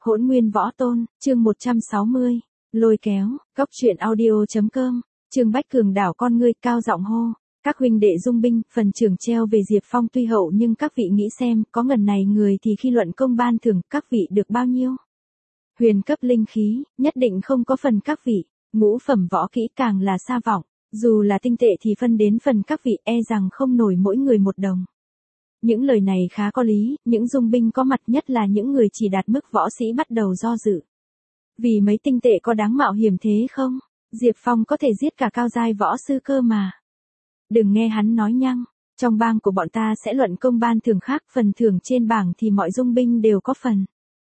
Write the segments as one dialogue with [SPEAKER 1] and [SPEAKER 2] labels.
[SPEAKER 1] Hỗn Nguyên Võ Tôn, chương 160, lôi kéo, góc truyện audio.com, Trương Bách Cường đảo con ngươi cao giọng hô. Các huynh đệ dung binh, phần trưởng treo về Diệp Phong tuy hậu nhưng các vị nghĩ xem, có ngần này người thì khi luận công ban thưởng, các vị được bao nhiêu? Huyền cấp linh khí, nhất định không có phần các vị, ngũ phẩm võ kỹ càng là xa vọng, dù là tinh tệ thì phân đến phần các vị e rằng không nổi mỗi người một đồng. Những lời này khá có lý, những dung binh có mặt nhất là những người chỉ đạt mức võ sĩ bắt đầu do dự. Vì mấy tinh tệ có đáng mạo hiểm thế không? Diệp Phong có thể giết cả cao giai võ sư cơ mà. Đừng nghe hắn nói nhăng, trong bang của bọn ta sẽ luận công ban thưởng khác, phần thưởng trên bảng thì mọi dung binh đều có phần.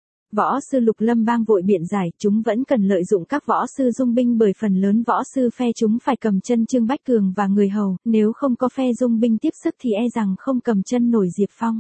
[SPEAKER 1] Võ sư Lục Lâm bang vội biện giải, chúng vẫn cần lợi dụng các võ sư dung binh bởi phần lớn võ sư phe chúng phải cầm chân Trương Bách Cường và người hầu, nếu không có phe dung binh tiếp sức thì e rằng không cầm chân nổi Diệp Phong.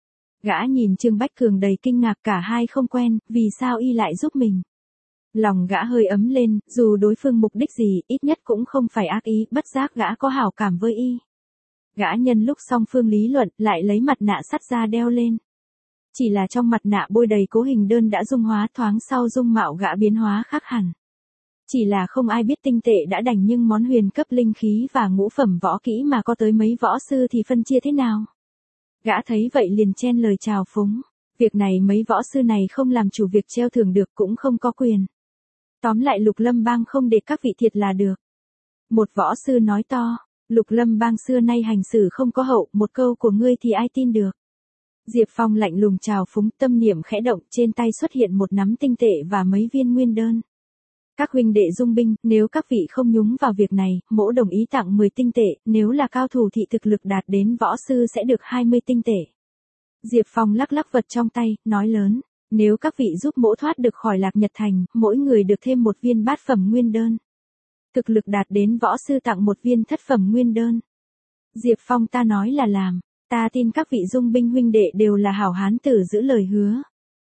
[SPEAKER 1] Gã nhìn Trương Bách Cường đầy kinh ngạc, cả hai không quen, vì sao y lại giúp mình. Lòng gã hơi ấm lên, dù đối phương mục đích gì, ít nhất cũng không phải ác ý, bất giác gã có hảo cảm với y. Gã nhân lúc song phương lý luận, lại lấy mặt nạ sắt ra đeo lên. Chỉ là trong mặt nạ bôi đầy cố hình đơn đã dung hóa, thoáng sau dung mạo gã biến hóa khác hẳn. Chỉ là không ai biết tinh tệ đã đành, nhưng món huyền cấp linh khí và ngũ phẩm võ kỹ mà có tới mấy võ sư thì phân chia thế nào? Gã thấy vậy liền chen lời chào phúng. Việc này mấy võ sư này không làm chủ việc treo thưởng được, cũng không có quyền. Tóm lại Lục Lâm bang không để các vị thiệt là được. Một võ sư nói to, Lục Lâm bang xưa nay hành xử không có hậu, một câu của ngươi thì ai tin được. Diệp Phong lạnh lùng chào phúng, tâm niệm khẽ động, trên tay xuất hiện một nắm tinh tệ và mấy viên nguyên đơn. Các huynh đệ dung binh, nếu các vị không nhúng vào việc này, mỗ đồng ý tặng 10 tinh tệ, nếu là cao thủ thì thực lực đạt đến võ sư sẽ được 20 tinh tệ. Diệp Phong lắc lắc vật trong tay, nói lớn, nếu các vị giúp mỗ thoát được khỏi Lạc Nhật Thành, mỗi người được thêm một viên bát phẩm nguyên đơn. Thực lực đạt đến võ sư tặng một viên thất phẩm nguyên đơn. Diệp Phong ta nói là làm. Ta tin các vị dung binh huynh đệ đều là hảo hán tử giữ lời hứa.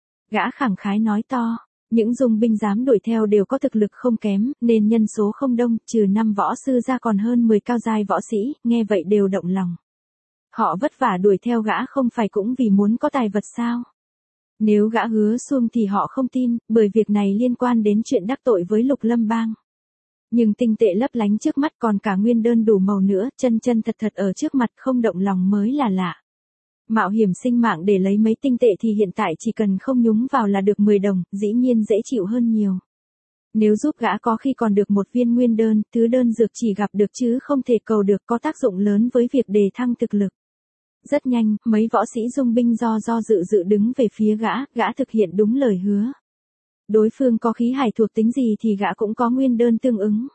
[SPEAKER 1] Gã khẳng khái nói to, những dung binh dám đuổi theo đều có thực lực không kém, nên nhân số không đông, trừ 5 võ sư ra còn hơn 10 cao giai võ sĩ, nghe vậy đều động lòng. Họ vất vả đuổi theo gã không phải cũng vì muốn có tài vật sao? Nếu gã hứa suông thì họ không tin, bởi việc này liên quan đến chuyện đắc tội với Lục Lâm bang. Nhưng tinh tệ lấp lánh trước mắt, còn cả nguyên đơn đủ màu nữa, chân chân thật thật ở trước mặt, không động lòng mới là lạ. Mạo hiểm sinh mạng để lấy mấy tinh tệ thì hiện tại chỉ cần không nhúng vào là được 10 đồng, dĩ nhiên dễ chịu hơn nhiều. Nếu giúp gã có khi còn được một viên nguyên đơn, thứ đơn dược chỉ gặp được chứ không thể cầu được, có tác dụng lớn với việc đề thăng thực lực. Rất nhanh, mấy võ sĩ dung binh do dự đứng về phía gã thực hiện đúng lời hứa. Đối phương có khí hải thuộc tính gì thì gã cũng có nguyên đơn tương ứng.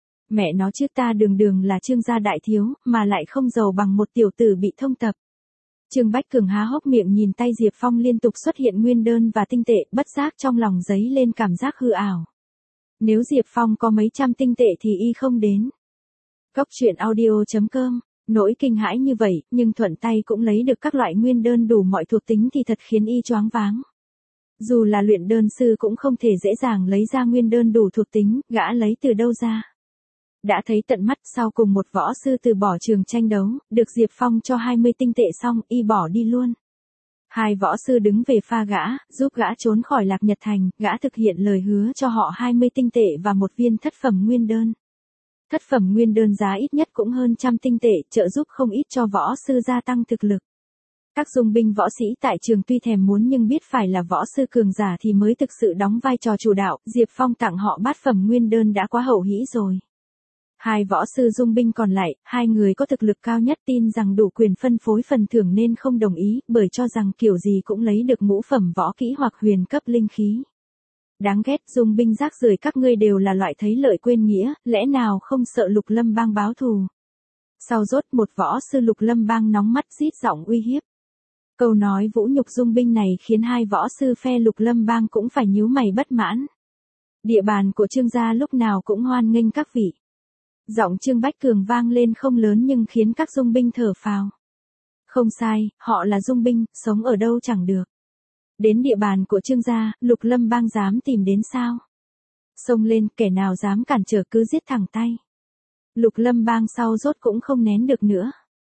[SPEAKER 1] Mẹ nó chứ, ta đường là Trương gia đại thiếu, mà lại không giàu bằng một tiểu tử bị thông tập. Trương Bách Cường há hốc miệng nhìn tay Diệp Phong liên tục xuất hiện nguyên đơn và tinh tệ, bất giác trong lòng dấy lên cảm giác hư ảo. Nếu Diệp Phong có mấy trăm tinh tệ thì y không đến. Góc truyện audio.com, nỗi kinh hãi như vậy, nhưng thuận tay cũng lấy được các loại nguyên đơn đủ mọi thuộc tính thì thật khiến y choáng váng. Dù là luyện đơn sư cũng không thể dễ dàng lấy ra nguyên đơn đủ thuộc tính, gã lấy từ đâu ra. Đã thấy tận mắt, sau cùng một võ sư từ bỏ trường tranh đấu, được Diệp Phong cho 20 tinh tệ xong, y bỏ đi luôn. Hai võ sư đứng về pha gã, giúp gã trốn khỏi Lạc Nhật Thành, gã thực hiện lời hứa cho họ 20 tinh tệ và một viên thất phẩm nguyên đơn. Thất phẩm nguyên đơn giá ít nhất cũng hơn 100 tinh tệ, trợ giúp không ít cho võ sư gia tăng thực lực. Các dung binh võ sĩ tại trường tuy thèm muốn nhưng biết phải là võ sư cường giả thì mới thực sự đóng vai trò chủ đạo, Diệp Phong tặng họ bát phẩm nguyên đơn đã quá hậu hĩ rồi. Hai võ sư dung binh còn lại, hai người có thực lực cao nhất tin rằng đủ quyền phân phối phần thưởng nên không đồng ý, bởi cho rằng kiểu gì cũng lấy được ngũ phẩm võ kỹ hoặc huyền cấp linh khí. Đáng ghét, dung binh rác rưởi các ngươi đều là loại thấy lợi quên nghĩa, lẽ nào không sợ Lục Lâm bang báo thù? Sau rốt một võ sư Lục Lâm bang nóng mắt rít giọng uy hiếp. Câu nói vũ nhục dung binh này khiến hai võ sư phe Lục Lâm bang cũng phải nhíu mày bất mãn. Địa bàn của Trương gia lúc nào cũng hoan nghênh các vị. Giọng Trương Bách Cường vang lên không lớn nhưng khiến các dung binh thở phào. Không sai, họ là dung binh, sống ở đâu chẳng được. Đến địa bàn của Trương gia, Lục Lâm bang dám tìm đến sao? Xông lên, kẻ nào dám cản trở cứ giết thẳng tay. Lục Lâm bang sau rốt cũng không nén được nữa.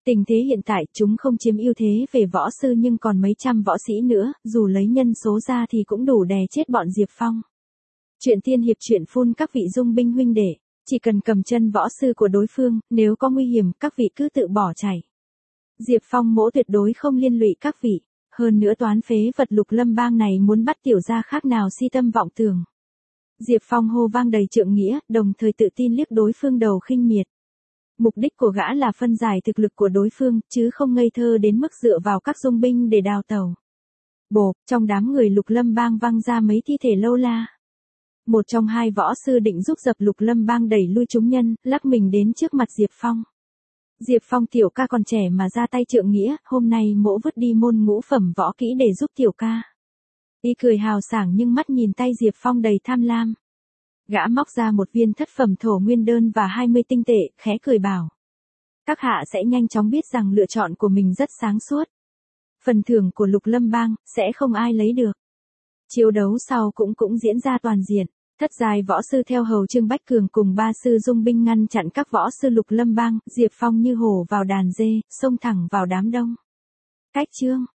[SPEAKER 1] Tình thế hiện tại chúng không chiếm ưu thế về võ sư nhưng còn mấy trăm võ sĩ nữa, dù lấy nhân số ra thì cũng đủ đè chết bọn Diệp Phong. Chuyện tiên hiệp chuyện phun các vị dung binh huynh đệ, chỉ cần cầm chân võ sư của đối phương, nếu có nguy hiểm các vị cứ tự bỏ chạy. Diệp Phong mỗ tuyệt đối không liên lụy các vị, hơn nữa toán phế vật Lục Lâm Bang này muốn bắt tiểu gia khác nào si tâm vọng tưởng. Diệp Phong hô vang đầy trượng nghĩa, đồng thời tự tin liếc đối phương đầu khinh miệt. Mục đích của gã là phân giải thực lực của đối phương, chứ không ngây thơ đến mức dựa vào các dung binh để đào tẩu. Bộp, trong đám người Lục Lâm Bang văng ra mấy thi thể lâu la. Một trong hai võ sư định giúp dập Lục Lâm Bang đẩy lui chúng nhân, lắc mình đến trước mặt Diệp Phong. Diệp Phong tiểu ca còn trẻ mà ra tay trượng nghĩa, hôm nay mỗ vứt đi môn ngũ phẩm võ kỹ để giúp tiểu ca. Y cười hào sảng nhưng mắt nhìn tay Diệp Phong đầy tham lam. Gã móc ra một viên thất phẩm thổ nguyên đơn và 20 tinh tệ, khẽ cười bảo. Các hạ sẽ nhanh chóng biết rằng lựa chọn của mình rất sáng suốt. Phần thưởng của Lục Lâm Bang, sẽ không ai lấy được. Chiến đấu sau cũng diễn ra toàn diện. Thất giai võ sư theo hầu Trương Bách Cường cùng ba sư dung binh ngăn chặn các võ sư Lục Lâm Bang, Diệp Phong như hổ vào đàn dê, xông thẳng vào đám đông. Cách chương